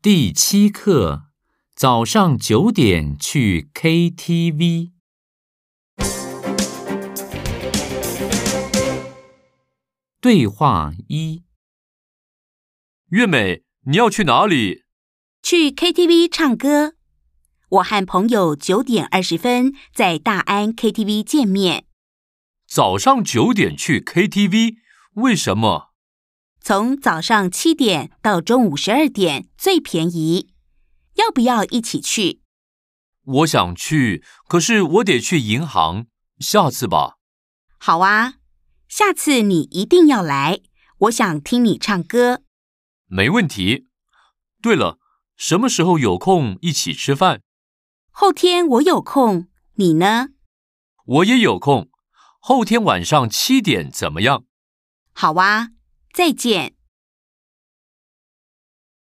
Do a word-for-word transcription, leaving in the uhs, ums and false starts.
第七课，早上九点去 K T V。对话一： 月美，你要去哪里？ 去 K T V 唱歌。我和朋友九点二十分在大安 K T V 见面。 早上九点去 K T V， 为什么？ 从早上七点到中午十二点最便宜。要不要一起去？ 我想去，可是我得去银行，下次吧。 好啊，下次你一定要来，我想听你唱歌。 没问题。对了，什么时候有空一起吃饭？ 后天我有空，你呢？ 我也有空，后天晚上七点怎么样？ 好啊，再见。